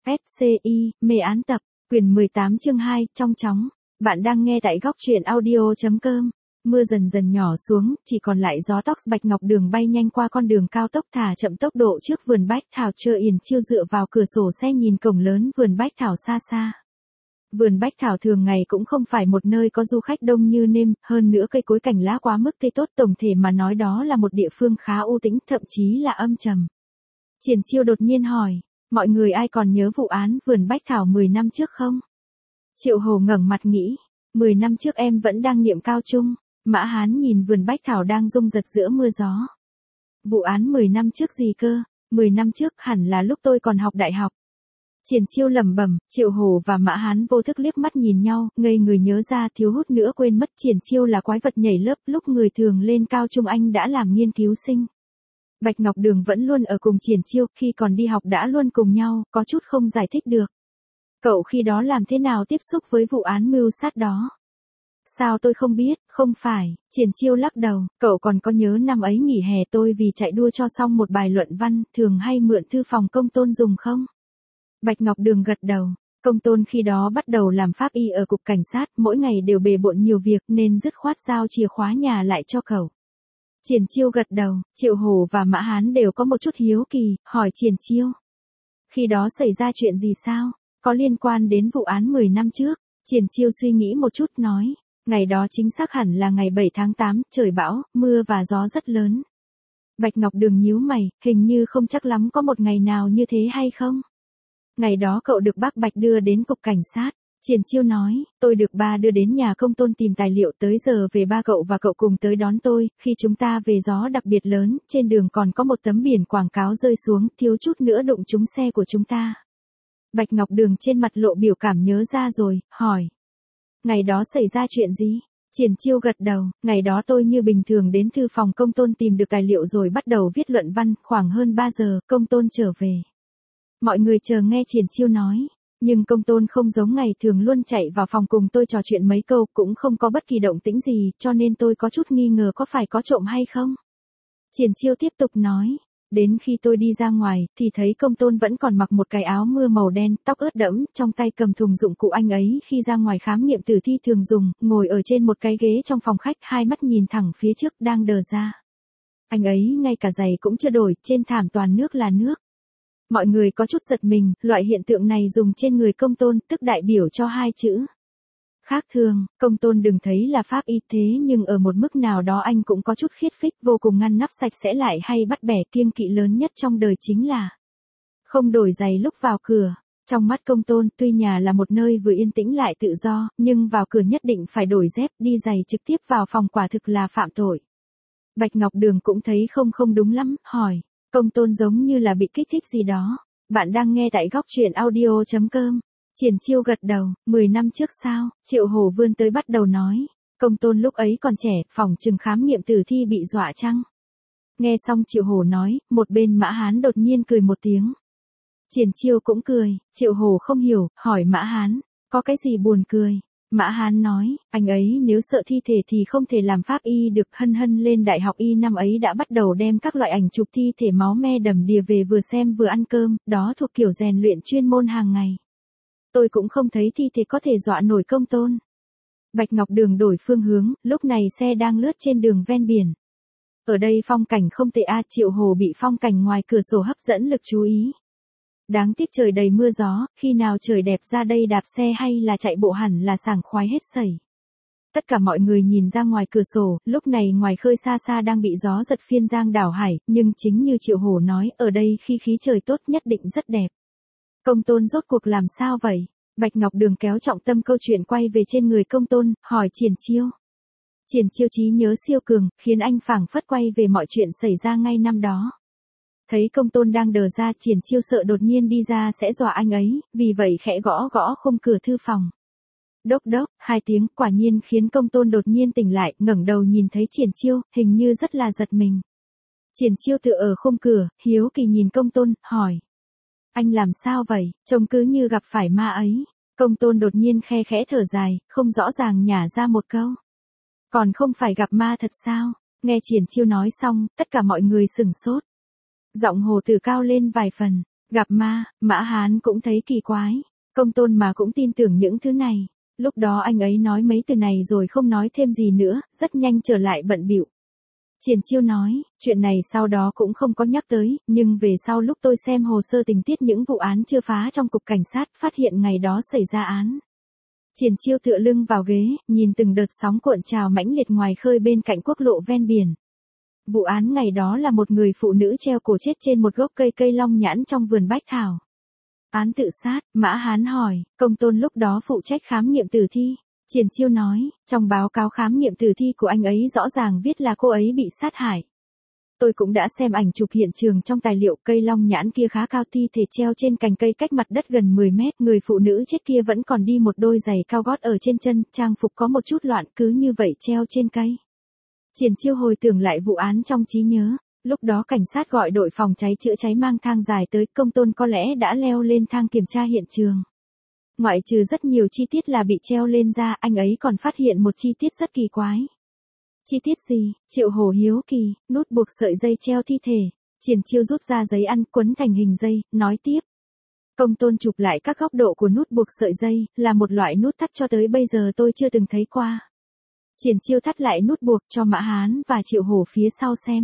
SCI, mê án tập, quyển 18 chương 2, trong chóng. Bạn đang nghe tại góc truyện audio.com. Mưa dần dần nhỏ xuống, chỉ còn lại gió tóc Bạch Ngọc Đường bay nhanh qua con đường cao tốc thả chậm tốc độ trước vườn bách thảo. Trơ Yển Chiêu dựa vào cửa sổ xe nhìn cổng lớn vườn bách thảo xa xa. Vườn bách thảo thường ngày cũng không phải một nơi có du khách đông như nêm, hơn nữa cây cối cảnh lá quá mức tươi tốt, tổng thể mà nói đó là một địa phương khá u tĩnh, thậm chí là âm trầm. Triển Chiêu đột nhiên hỏi, mọi người ai còn nhớ vụ án vườn bách thảo 10 năm trước không? Triệu Hồ ngẩng mặt nghĩ, 10 năm trước em vẫn đang niệm cao trung. Mã Hán nhìn vườn bách thảo đang rung giật giữa mưa gió. Vụ án 10 năm trước gì cơ? 10 năm trước hẳn là lúc tôi còn học đại học. Triển Chiêu lẩm bẩm. Triệu Hồ và Mã Hán vô thức liếc mắt nhìn nhau, ngây người nhớ ra thiếu hút nữa quên mất Triển Chiêu là quái vật nhảy lớp, lúc người thường lên cao trung anh đã làm nghiên cứu sinh. Bạch Ngọc Đường vẫn luôn ở cùng Triển Chiêu, khi còn đi học đã luôn cùng nhau, có chút không giải thích được. Cậu khi đó làm thế nào tiếp xúc với vụ án mưu sát đó? Sao tôi không biết, không phải, Triển Chiêu lắc đầu, cậu còn có nhớ năm ấy nghỉ hè tôi vì chạy đua cho xong một bài luận văn, thường hay mượn thư phòng Công Tôn dùng không? Bạch Ngọc Đường gật đầu, Công Tôn khi đó bắt đầu làm pháp y ở cục cảnh sát, mỗi ngày đều bề bộn nhiều việc nên dứt khoát giao chìa khóa nhà lại cho cậu. Triển Chiêu gật đầu, Triệu Hồ và Mã Hán đều có một chút hiếu kỳ, hỏi Triển Chiêu. Khi đó xảy ra chuyện gì sao? Có liên quan đến vụ án 10 năm trước? Triển Chiêu suy nghĩ một chút nói, ngày đó chính xác hẳn là ngày 7 tháng 8, trời bão, mưa và gió rất lớn. Bạch Ngọc Đường nhíu mày, hình như không chắc lắm có một ngày nào như thế hay không? Ngày đó cậu được bác Bạch đưa đến cục cảnh sát. Triển Chiêu nói, tôi được ba đưa đến nhà Công Tôn tìm tài liệu, tới giờ về ba cậu và cậu cùng tới đón tôi, khi chúng ta về gió đặc biệt lớn, trên đường còn có một tấm biển quảng cáo rơi xuống, thiếu chút nữa đụng trúng xe của chúng ta. Bạch Ngọc Đường trên mặt lộ biểu cảm nhớ ra rồi, hỏi. Ngày đó xảy ra chuyện gì? Triển Chiêu gật đầu, ngày đó tôi như bình thường đến thư phòng Công Tôn tìm được tài liệu rồi bắt đầu viết luận văn, khoảng hơn 3 giờ, Công Tôn trở về. Mọi người chờ nghe Triển Chiêu nói. Nhưng Công Tôn không giống ngày thường luôn chạy vào phòng cùng tôi trò chuyện mấy câu, cũng không có bất kỳ động tĩnh gì, cho nên tôi có chút nghi ngờ có phải có trộm hay không. Triển Chiêu tiếp tục nói, đến khi tôi đi ra ngoài, thì thấy Công Tôn vẫn còn mặc một cái áo mưa màu đen, tóc ướt đẫm, trong tay cầm thùng dụng cụ anh ấy khi ra ngoài khám nghiệm tử thi thường dùng, ngồi ở trên một cái ghế trong phòng khách, hai mắt nhìn thẳng phía trước đang đờ ra. Anh ấy ngay cả giày cũng chưa đổi, trên thảm toàn nước là nước. Mọi người có chút giật mình, loại hiện tượng này dùng trên người Công Tôn, tức đại biểu cho hai chữ khác thường. Công Tôn đừng thấy là pháp y thế nhưng ở một mức nào đó anh cũng có chút khiết phích, vô cùng ngăn nắp sạch sẽ lại hay bắt bẻ, kiêng kỵ lớn nhất trong đời chính là không đổi giày lúc vào cửa. Trong mắt Công Tôn, tuy nhà là một nơi vừa yên tĩnh lại tự do, nhưng vào cửa nhất định phải đổi dép, đi giày trực tiếp vào phòng quả thực là phạm tội. Bạch Ngọc Đường cũng thấy không đúng lắm, hỏi. Công Tôn giống như là bị kích thích gì đó. Bạn đang nghe tại góc truyện audio.com. Triển Chiêu gật đầu, 10 năm trước sao? Triệu Hồ vươn tới bắt đầu nói. Công Tôn lúc ấy còn trẻ, phòng chừng khám nghiệm tử thi bị dọa chăng? Nghe xong Triệu Hồ nói, một bên Mã Hán đột nhiên cười một tiếng. Triển Chiêu cũng cười, Triệu Hồ không hiểu, hỏi Mã Hán, có cái gì buồn cười? Mã Hán nói, anh ấy nếu sợ thi thể thì không thể làm pháp y được. Hân lên đại học y năm ấy đã bắt đầu đem các loại ảnh chụp thi thể máu me đầm đìa về vừa xem vừa ăn cơm, đó thuộc kiểu rèn luyện chuyên môn hàng ngày. Tôi cũng không thấy thi thể có thể dọa nổi Công Tôn. Bạch Ngọc Đường đổi phương hướng, lúc này xe đang lướt trên đường ven biển. Ở đây phong cảnh không tệ a. Triệu Hồ bị phong cảnh ngoài cửa sổ hấp dẫn lực chú ý. Đáng tiếc trời đầy mưa gió, khi nào trời đẹp ra đây đạp xe hay là chạy bộ hẳn là sảng khoái hết sẩy. Tất cả mọi người nhìn ra ngoài cửa sổ, lúc này ngoài khơi xa xa đang bị gió giật phiên giang đảo hải, nhưng chính như Triệu Hồ nói, ở đây khi khí trời tốt nhất định rất đẹp. Công Tôn rốt cuộc làm sao vậy? Bạch Ngọc Đường kéo trọng tâm câu chuyện quay về trên người Công Tôn, hỏi Triển Chiêu. Triển Chiêu trí nhớ siêu cường, khiến anh phảng phất quay về mọi chuyện xảy ra ngay năm đó. Thấy Công Tôn đang đờ ra, Triển Chiêu sợ đột nhiên đi ra sẽ dọa anh ấy, vì vậy khẽ gõ khung cửa thư phòng. Đốc đốc, 2 tiếng, quả nhiên khiến Công Tôn đột nhiên tỉnh lại, ngẩng đầu nhìn thấy Triển Chiêu, hình như rất là giật mình. Triển Chiêu tựa ở khung cửa, hiếu kỳ nhìn Công Tôn, hỏi. Anh làm sao vậy, trông cứ như gặp phải ma ấy. Công Tôn đột nhiên khe khẽ thở dài, không rõ ràng nhả ra một câu. Còn không phải gặp ma thật sao? Nghe Triển Chiêu nói xong, tất cả mọi người sửng sốt. Giọng Hồ Tử cao lên vài phần. Gặp ma, Mã Hán cũng thấy kỳ quái. Công Tôn mà cũng tin tưởng những thứ này. Lúc đó anh ấy nói mấy từ này rồi không nói thêm gì nữa, rất nhanh trở lại bận bịu. Triển Chiêu nói, chuyện này sau đó cũng không có nhắc tới, nhưng về sau lúc tôi xem hồ sơ tình tiết những vụ án chưa phá trong cục cảnh sát, phát hiện ngày đó xảy ra án. Triển Chiêu tựa lưng vào ghế, nhìn từng đợt sóng cuộn trào mãnh liệt ngoài khơi bên cạnh quốc lộ ven biển. Vụ án ngày đó là một người phụ nữ treo cổ chết trên một gốc cây long nhãn trong vườn bách thảo. Án tự sát, Mã Hán hỏi, Công Tôn lúc đó phụ trách khám nghiệm tử thi. Triển Chiêu nói, trong báo cáo khám nghiệm tử thi của anh ấy rõ ràng viết là cô ấy bị sát hại. Tôi cũng đã xem ảnh chụp hiện trường trong tài liệu, cây long nhãn kia khá cao, thi thể treo trên cành cây cách mặt đất gần 10 mét, người phụ nữ chết kia vẫn còn đi một đôi giày cao gót ở trên chân, trang phục có một chút loạn, cứ như vậy treo trên cây. Triển Chiêu hồi tưởng lại vụ án trong trí nhớ, lúc đó cảnh sát gọi đội phòng cháy chữa cháy mang thang dài tới, Công Tôn có lẽ đã leo lên thang kiểm tra hiện trường. Ngoại trừ rất nhiều chi tiết là bị treo lên ra, anh ấy còn phát hiện một chi tiết rất kỳ quái. Chi tiết gì? Triệu Hổ hiếu kỳ, nút buộc sợi dây treo thi thể. Triển Chiêu rút ra giấy ăn quấn thành hình dây, nói tiếp. Công Tôn chụp lại các góc độ của nút buộc sợi dây, là một loại nút thắt cho tới bây giờ tôi chưa từng thấy qua. Triển Chiêu thắt lại nút buộc cho Mã Hán và Triệu Hổ phía sau xem.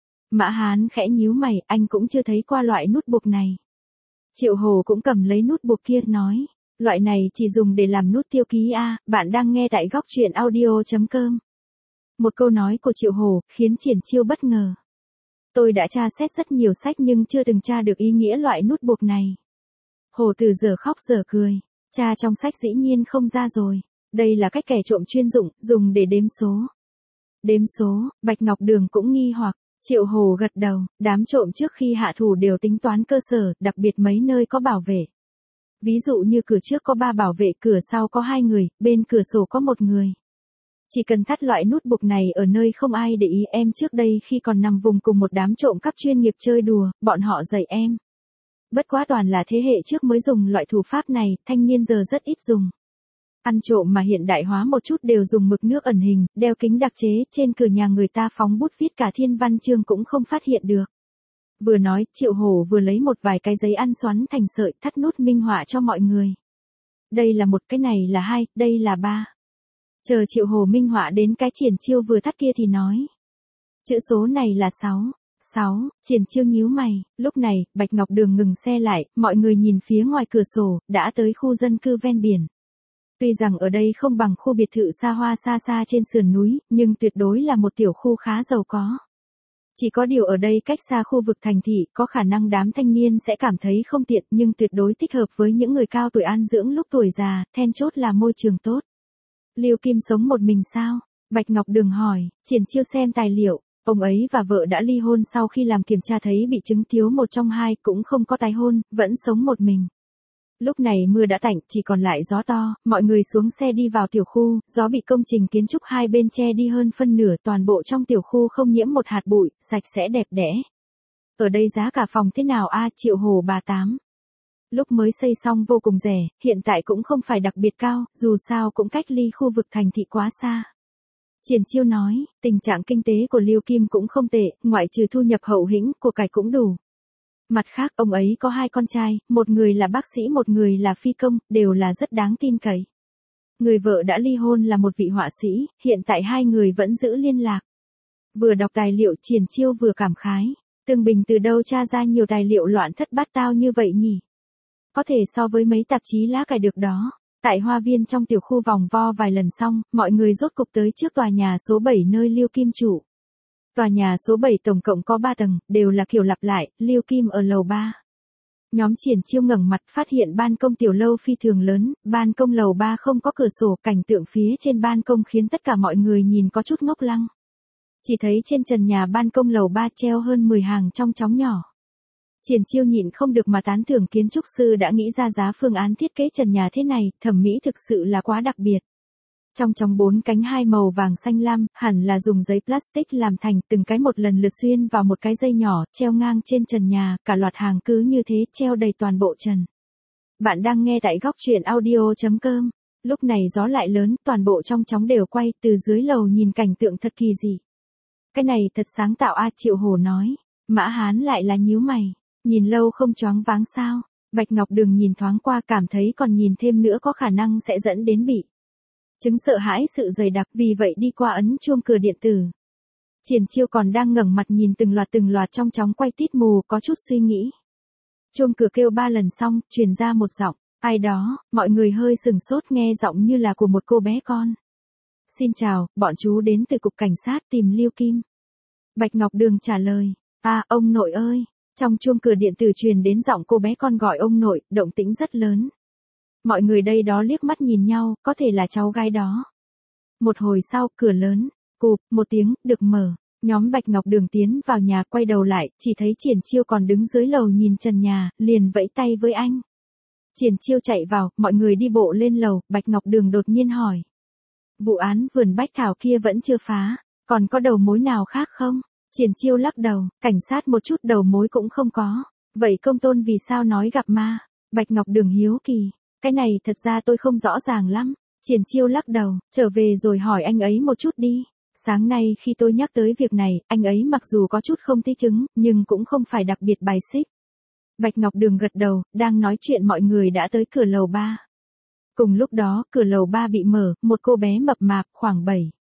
Mã Hán khẽ nhíu mày, anh cũng chưa thấy qua loại nút buộc này. Triệu Hổ cũng cầm lấy nút buộc kia, nói. Loại này chỉ dùng để làm nút tiêu ký a. Bạn đang nghe tại góc truyện audio.com. Một câu nói của Triệu Hổ khiến Triển Chiêu bất ngờ. Tôi đã tra xét rất nhiều sách nhưng chưa từng tra được ý nghĩa loại nút buộc này. Hổ Tử giờ khóc giờ cười. Tra trong sách dĩ nhiên không ra rồi. Đây là cách kẻ trộm chuyên dụng, dùng để đếm số. Đếm số, Bạch Ngọc Đường cũng nghi hoặc. Triệu Hổ gật đầu, đám trộm trước khi hạ thủ đều tính toán cơ sở, đặc biệt mấy nơi có bảo vệ. Ví dụ như cửa trước có 3 bảo vệ, cửa sau có 2 người, bên cửa sổ có 1 người. Chỉ cần thắt loại nút buộc này ở nơi không ai để ý. Em trước đây khi còn nằm vùng cùng một đám trộm cắp chuyên nghiệp chơi đùa, bọn họ dạy em. Bất quá toàn là thế hệ trước mới dùng loại thủ pháp này, thanh niên giờ rất ít dùng. Ăn trộm mà hiện đại hóa một chút đều dùng mực nước ẩn hình, đeo kính đặc chế, trên cửa nhà người ta phóng bút viết cả thiên văn chương cũng không phát hiện được. Vừa nói, Triệu Hổ vừa lấy một vài cái giấy ăn xoắn thành sợi, thắt nút minh họa cho mọi người. Đây là 1, cái này là 2, đây là 3. Chờ Triệu Hổ minh họa đến cái Triển Chiêu vừa thắt kia thì nói. Chữ số này là 6. 6, Triển Chiêu nhíu mày, lúc này, Bạch Ngọc Đường ngừng xe lại, mọi người nhìn phía ngoài cửa sổ, đã tới khu dân cư ven biển. Tuy rằng ở đây không bằng khu biệt thự xa hoa xa xa trên sườn núi, nhưng tuyệt đối là một tiểu khu khá giàu có. Chỉ có điều ở đây cách xa khu vực thành thị, có khả năng đám thanh niên sẽ cảm thấy không tiện nhưng tuyệt đối thích hợp với những người cao tuổi an dưỡng lúc tuổi già, then chốt là môi trường tốt. Lưu Kim sống một mình sao? Bạch Ngọc Đường hỏi. Triển Chiêu xem tài liệu, ông ấy và vợ đã ly hôn, sau khi làm kiểm tra thấy bị chứng thiếu một trong hai, cũng không có tái hôn, vẫn sống một mình. Lúc này mưa đã tạnh, chỉ còn lại gió to, mọi người xuống xe đi vào tiểu khu, gió bị công trình kiến trúc hai bên che đi hơn phân nửa, toàn bộ trong tiểu khu không nhiễm một hạt bụi, sạch sẽ đẹp đẽ. Ở đây giá cả phòng thế nào a? Triệu Hổ bà tám. Lúc mới xây xong vô cùng rẻ, hiện tại cũng không phải đặc biệt cao, dù sao cũng cách ly khu vực thành thị quá xa. Triển Chiêu nói, tình trạng kinh tế của Lưu Kim cũng không tệ, ngoại trừ thu nhập hậu hĩnh, của cải cũng đủ. Mặt khác, ông ấy có 2 con trai, một người là bác sĩ, một người là phi công, đều là rất đáng tin cậy. Người vợ đã ly hôn là một vị họa sĩ, hiện tại 2 người vẫn giữ liên lạc. Vừa đọc tài liệu, Triển Chiêu vừa cảm khái, Tương Bình từ đâu tra ra nhiều tài liệu loạn thất bát tao như vậy nhỉ? Có thể so với mấy tạp chí lá cải được đó. Tại hoa viên trong tiểu khu vòng vo vài lần xong, mọi người rốt cục tới trước tòa nhà số 7 nơi Lưu Kim trụ. Tòa nhà số 7 tổng cộng có 3 tầng, đều là kiểu lặp lại, Lưu Kim ở lầu 3. Nhóm Triển Chiêu ngẩng mặt phát hiện ban công tiểu lâu phi thường lớn, ban công lầu 3 không có cửa sổ, cảnh tượng phía trên ban công khiến tất cả mọi người nhìn có chút ngốc lăng. Chỉ thấy trên trần nhà ban công lầu 3 treo hơn 10 hàng trong chóng nhỏ. Triển Chiêu nhịn không được mà tán thưởng kiến trúc sư đã nghĩ ra giá phương án thiết kế trần nhà thế này, thẩm mỹ thực sự là quá đặc biệt. Trong 4 cánh 2 màu vàng xanh lam, hẳn là dùng giấy plastic làm thành, từng cái một lần lượt xuyên vào một cái dây nhỏ, treo ngang trên trần nhà, cả loạt hàng cứ như thế treo đầy toàn bộ trần. Bạn đang nghe tại góc truyện audio.com. Lúc này gió lại lớn, toàn bộ trong chóng đều quay, từ dưới lầu nhìn cảnh tượng thật kỳ dị. Cái này thật sáng tạo a, Triệu Hổ nói. Mã Hán lại là nhíu mày. Nhìn lâu không choáng váng sao? Bạch Ngọc Đường nhìn thoáng qua cảm thấy còn nhìn thêm nữa có khả năng sẽ dẫn đến bị chứng sợ hãi sự dày đặc, vì vậy đi qua ấn chuông cửa điện tử. Triển Chiêu còn đang ngẩng mặt nhìn từng loạt trong chóng quay tít mù, có chút suy nghĩ. Chuông cửa kêu 3 lần xong, truyền ra một giọng, ai đó, mọi người hơi sừng sốt nghe giọng như là của một cô bé con. Xin chào, bọn chú đến từ cục cảnh sát tìm Lưu Kim. Bạch Ngọc Đường trả lời, ông nội ơi. Trong chuông cửa điện tử truyền đến giọng cô bé con gọi ông nội, động tĩnh rất lớn. Mọi người đây đó liếc mắt nhìn nhau, có thể là cháu gái đó. Một hồi sau, cửa lớn, cụp, một tiếng, được mở. Nhóm Bạch Ngọc Đường tiến vào nhà, quay đầu lại, chỉ thấy Triển Chiêu còn đứng dưới lầu nhìn trần nhà, liền vẫy tay với anh. Triển Chiêu chạy vào, mọi người đi bộ lên lầu, Bạch Ngọc Đường đột nhiên hỏi. Vụ án vườn bách thảo kia vẫn chưa phá, còn có đầu mối nào khác không? Triển Chiêu lắc đầu, cảnh sát một chút đầu mối cũng không có. Vậy công tôn vì sao nói gặp ma? Bạch Ngọc Đường hiếu kỳ. Cái này thật ra tôi không rõ ràng lắm. Triển Chiêu lắc đầu, trở về rồi hỏi anh ấy một chút đi. Sáng nay khi tôi nhắc tới việc này, anh ấy mặc dù có chút không thích ứng, nhưng cũng không phải đặc biệt bài xích. Bạch Ngọc Đường gật đầu, đang nói chuyện mọi người đã tới cửa lầu 3. Cùng lúc đó, cửa lầu 3 bị mở, một cô bé mập mạp, khoảng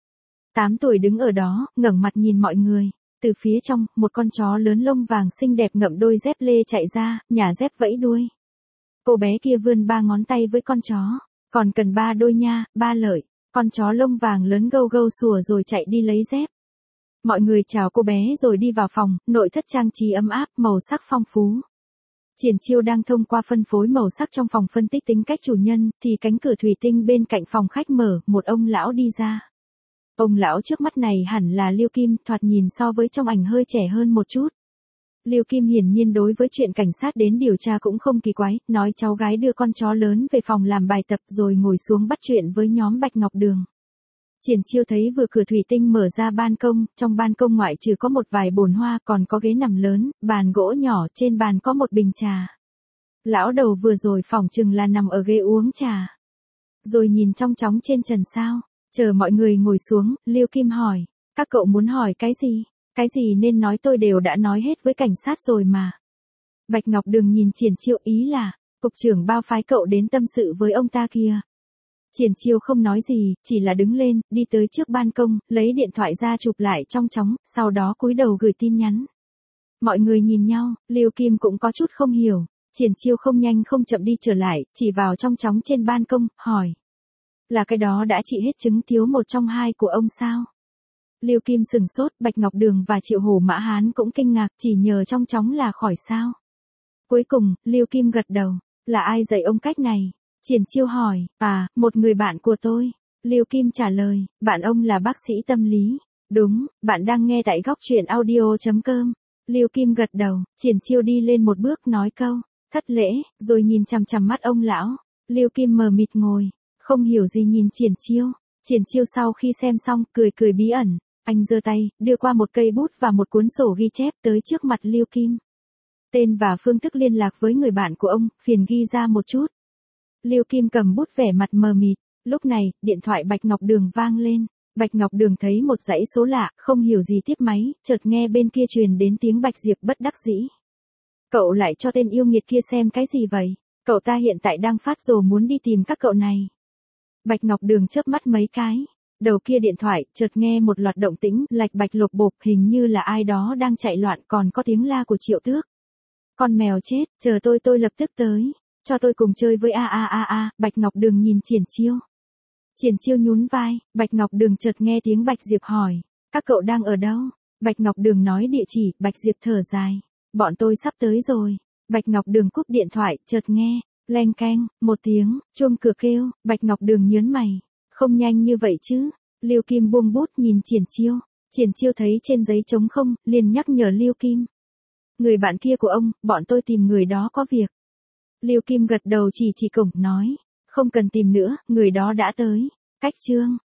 7-8 tuổi đứng ở đó, ngẩng mặt nhìn mọi người. Từ phía trong, một con chó lớn lông vàng xinh đẹp ngậm đôi dép lê chạy ra, nhả dép vẫy đuôi. Cô bé kia vươn 3 ngón tay với con chó. Còn cần 3 đôi nha, 3 lợi. Con chó lông vàng lớn gâu gâu sủa rồi chạy đi lấy dép. Mọi người chào cô bé rồi đi vào phòng, nội thất trang trí ấm áp, màu sắc phong phú. Triển Chiêu đang thông qua phân phối màu sắc trong phòng phân tích tính cách chủ nhân, thì cánh cửa thủy tinh bên cạnh phòng khách mở, một ông lão đi ra. Ông lão trước mắt này hẳn là Lưu Kim, thoạt nhìn so với trong ảnh hơi trẻ hơn một chút. Lưu Kim hiển nhiên đối với chuyện cảnh sát đến điều tra cũng không kỳ quái, nói cháu gái đưa con chó lớn về phòng làm bài tập rồi ngồi xuống bắt chuyện với nhóm Bạch Ngọc Đường. Triển Chiêu thấy vừa cửa thủy tinh mở ra ban công, trong ban công ngoại trừ có một vài bồn hoa còn có ghế nằm lớn, bàn gỗ nhỏ, trên bàn có một bình trà. Lão đầu vừa rồi phỏng chừng là nằm ở ghế uống trà. Rồi nhìn trong chóng trên trần sao, chờ mọi người ngồi xuống, Lưu Kim hỏi, các cậu muốn hỏi cái gì? Cái gì nên nói tôi đều đã nói hết với cảnh sát rồi mà. Bạch Ngọc Đường nhìn Triển Chiêu ý là, cục trưởng bao phái cậu đến tâm sự với ông ta kia. Triển Chiêu không nói gì, chỉ là đứng lên, đi tới trước ban công, lấy điện thoại ra chụp lại trong chóng, sau đó cúi đầu gửi tin nhắn. Mọi người nhìn nhau, Lưu Kim cũng có chút không hiểu, Triển Chiêu không nhanh không chậm đi trở lại, chỉ vào trong chóng trên ban công, hỏi. Là cái đó đã trị hết chứng thiếu một trong hai của ông sao? Lưu Kim sừng sốt, Bạch Ngọc Đường và Triệu Hổ Mã Hán cũng kinh ngạc, chỉ nhờ trong chóng là khỏi sao? Cuối cùng, Lưu Kim gật đầu, là ai dạy ông cách này? Triển Chiêu hỏi, một người bạn của tôi. Lưu Kim trả lời, bạn ông là bác sĩ tâm lý. Đúng, bạn đang nghe tại góc truyện audio.com. Lưu Kim gật đầu, Triển Chiêu đi lên một bước nói câu, thất lễ, rồi nhìn chằm chằm mắt ông lão. Lưu Kim mờ mịt ngồi, không hiểu gì nhìn Triển Chiêu. Triển Chiêu sau khi xem xong, cười bí ẩn. Anh giơ tay, đưa qua một cây bút và một cuốn sổ ghi chép tới trước mặt Lưu Kim. Tên và phương thức liên lạc với người bạn của ông, phiền ghi ra một chút. Lưu Kim cầm bút vẻ mặt mờ mịt. Lúc này, điện thoại Bạch Ngọc Đường vang lên. Bạch Ngọc Đường thấy một dãy số lạ, không hiểu gì tiếp máy, chợt nghe bên kia truyền đến tiếng Bạch Diệp bất đắc dĩ. Cậu lại cho tên yêu nghiệt kia xem cái gì vậy? Cậu ta hiện tại đang phát rồ muốn đi tìm các cậu này. Bạch Ngọc Đường chớp mắt mấy cái. Đầu kia điện thoại, chợt nghe một loạt động tĩnh, lạch bạch lục bộp, hình như là ai đó đang chạy loạn, còn có tiếng la của Triệu Tước. Con mèo chết, chờ tôi lập tức tới. Cho tôi cùng chơi với Bạch Ngọc Đường nhìn Triển Chiêu. Triển Chiêu nhún vai, Bạch Ngọc Đường chợt nghe tiếng Bạch Diệp hỏi, các cậu đang ở đâu? Bạch Ngọc Đường nói địa chỉ, Bạch Diệp thở dài, bọn tôi sắp tới rồi. Bạch Ngọc Đường cúp điện thoại, chợt nghe, leng keng, một tiếng, chuông cửa kêu, Bạch Ngọc Đường nhớn mày, không nhanh như vậy chứ. Lưu Kim buông bút nhìn Triển Chiêu. Triển Chiêu thấy trên giấy trống không, liền nhắc nhở Lưu Kim. Người bạn kia của ông, bọn tôi tìm người đó có việc. Lưu Kim gật đầu chỉ cổng nói, không cần tìm nữa, người đó đã tới. Cách chương